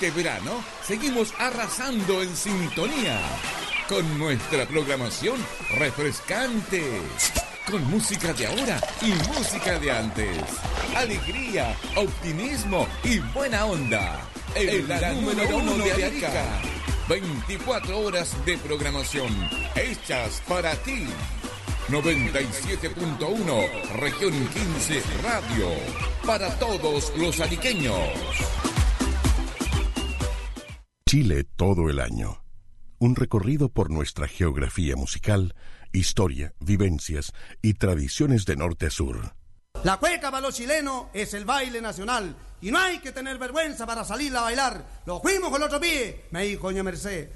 este verano seguimos arrasando en sintonía con nuestra programación refrescante, con música de ahora y música de antes, alegría, optimismo y buena onda. La número uno de Arica. 24 horas de programación hechas para ti. 97.1 Región 15 Radio, para todos los ariqueños. Chile todo el año. Un recorrido por nuestra geografía musical, historia, vivencias y tradiciones de norte a sur. La cueca para los chilenos es el baile nacional y no hay que tener vergüenza para salir a bailar. Lo fuimos con el otro pie, me dijo doña Merced.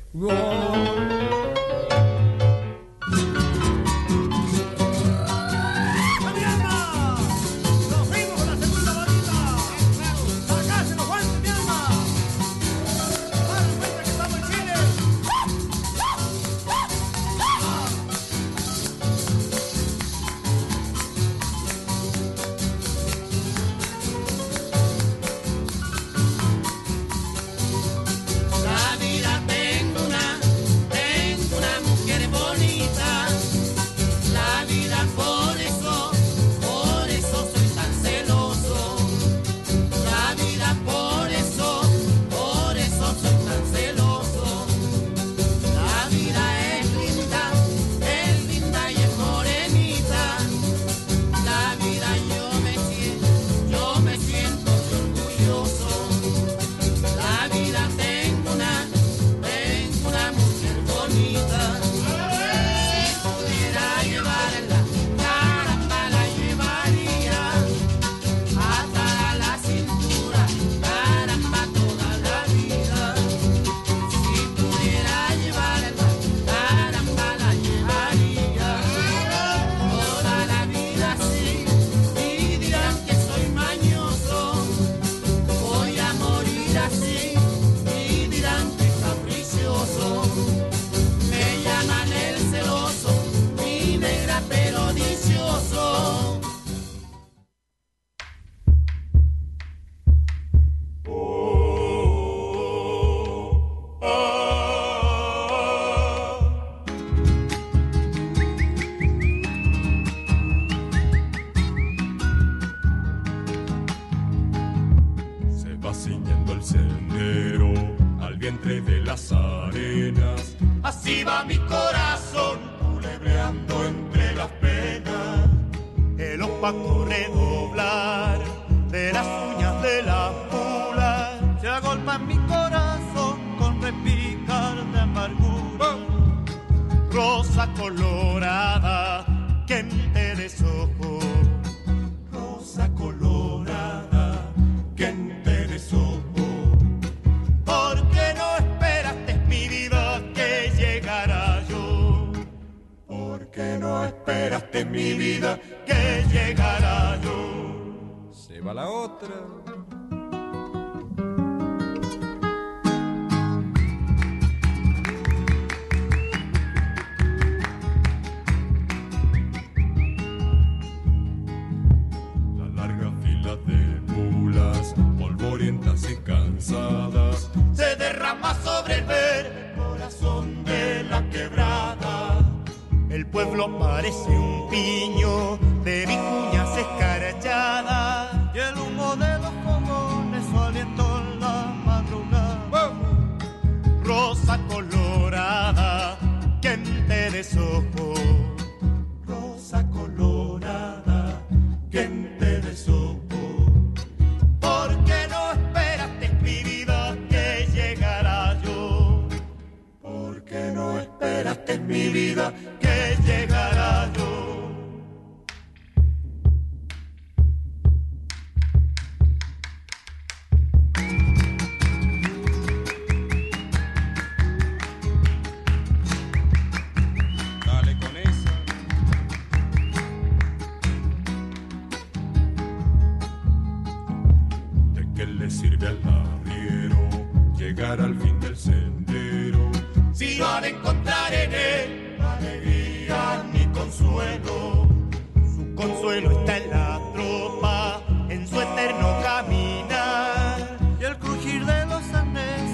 En su eterno caminar y el crujir de los andes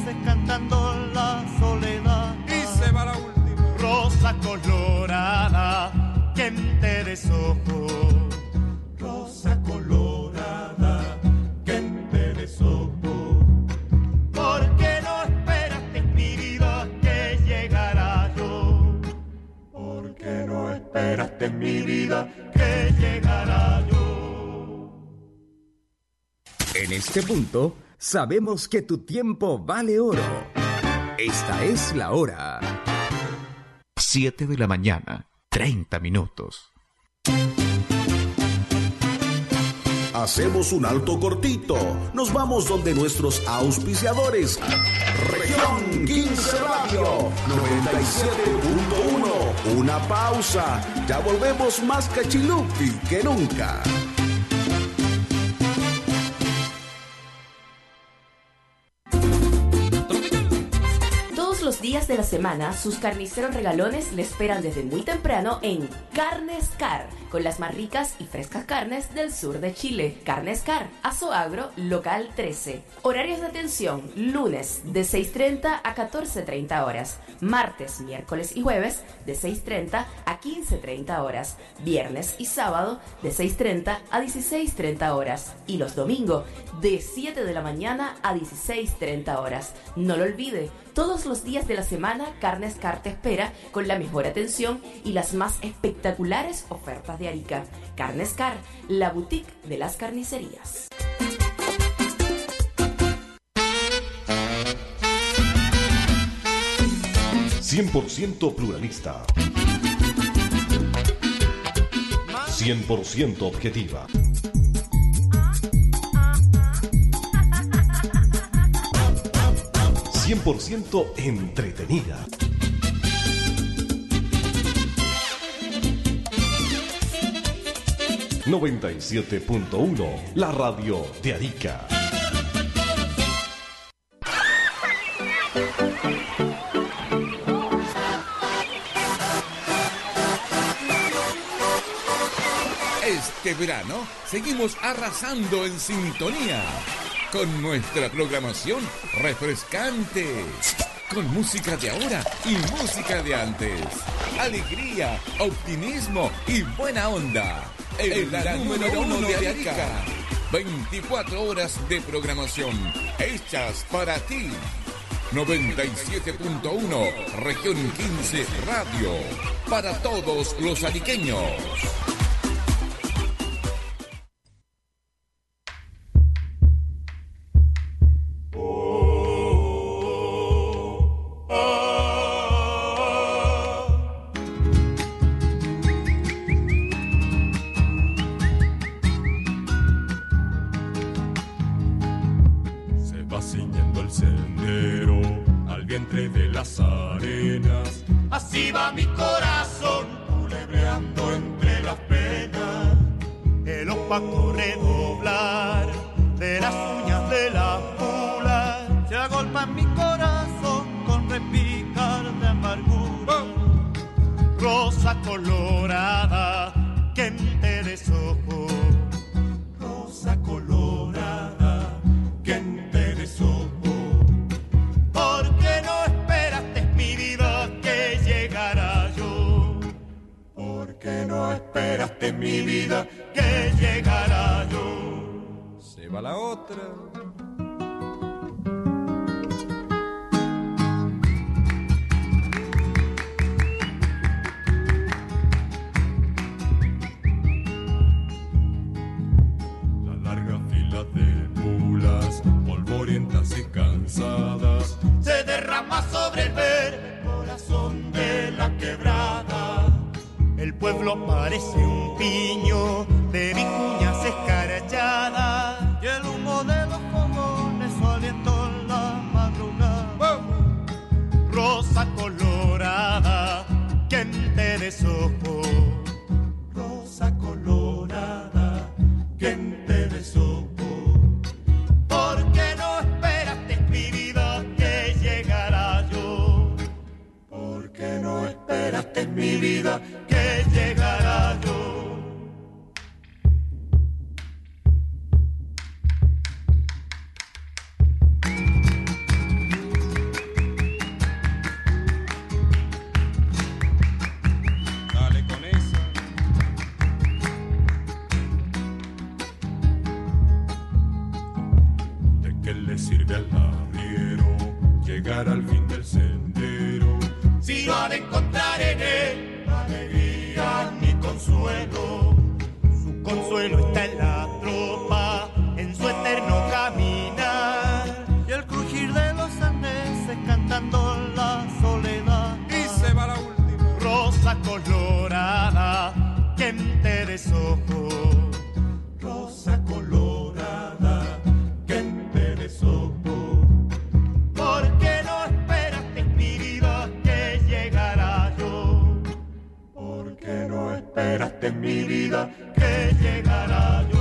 rosa colorada, quien te deshojo. Rosa colorada, quien te deshojo. ¿Por qué no esperaste, mi vida, que llegara yo? ¿Por qué no esperaste, mi vida, que llegara yo? En este punto, sabemos que tu tiempo vale oro. Esta es la hora. 7 de la mañana, 30 minutos. Hacemos un alto cortito. Nos vamos donde nuestros auspiciadores. Región 15 Radio 97.1. Una pausa. Ya volvemos más cachilupi que nunca. Los días de la semana, sus carniceros regalones le esperan desde muy temprano en Carnes Car, con las más ricas y frescas carnes del sur de Chile. Carnes Car, Azoagro, local 13. Horarios de atención: lunes de 6:30 a 14:30 horas, martes, miércoles y jueves de 6:30 a 15:30 horas, viernes y sábado de 6:30 a 16:30 horas y los domingos de 7 de la mañana a 16:30 horas. No lo olvide, todos los días de la semana, Carnes Car te espera con la mejor atención y las más espectaculares ofertas de Arica. Carnes Car, la boutique de las carnicerías. «100% pluralista, 100% objetiva, 100% entretenida. «97.1», la radio de Arica. Este verano seguimos arrasando en sintonía con nuestra programación refrescante, con música de ahora y música de antes, alegría, optimismo y buena onda. En la número uno de Arica, 24 horas de programación hechas para ti. 97.1 Región 15 Radio, para todos los ariqueños. colorada, ¿quién te desojó? Rosa colorada, ¿quién te desojó? ¿Por qué no esperaste, mi vida, que llegara yo? ¿Por qué no esperaste, mi vida, que llegara yo?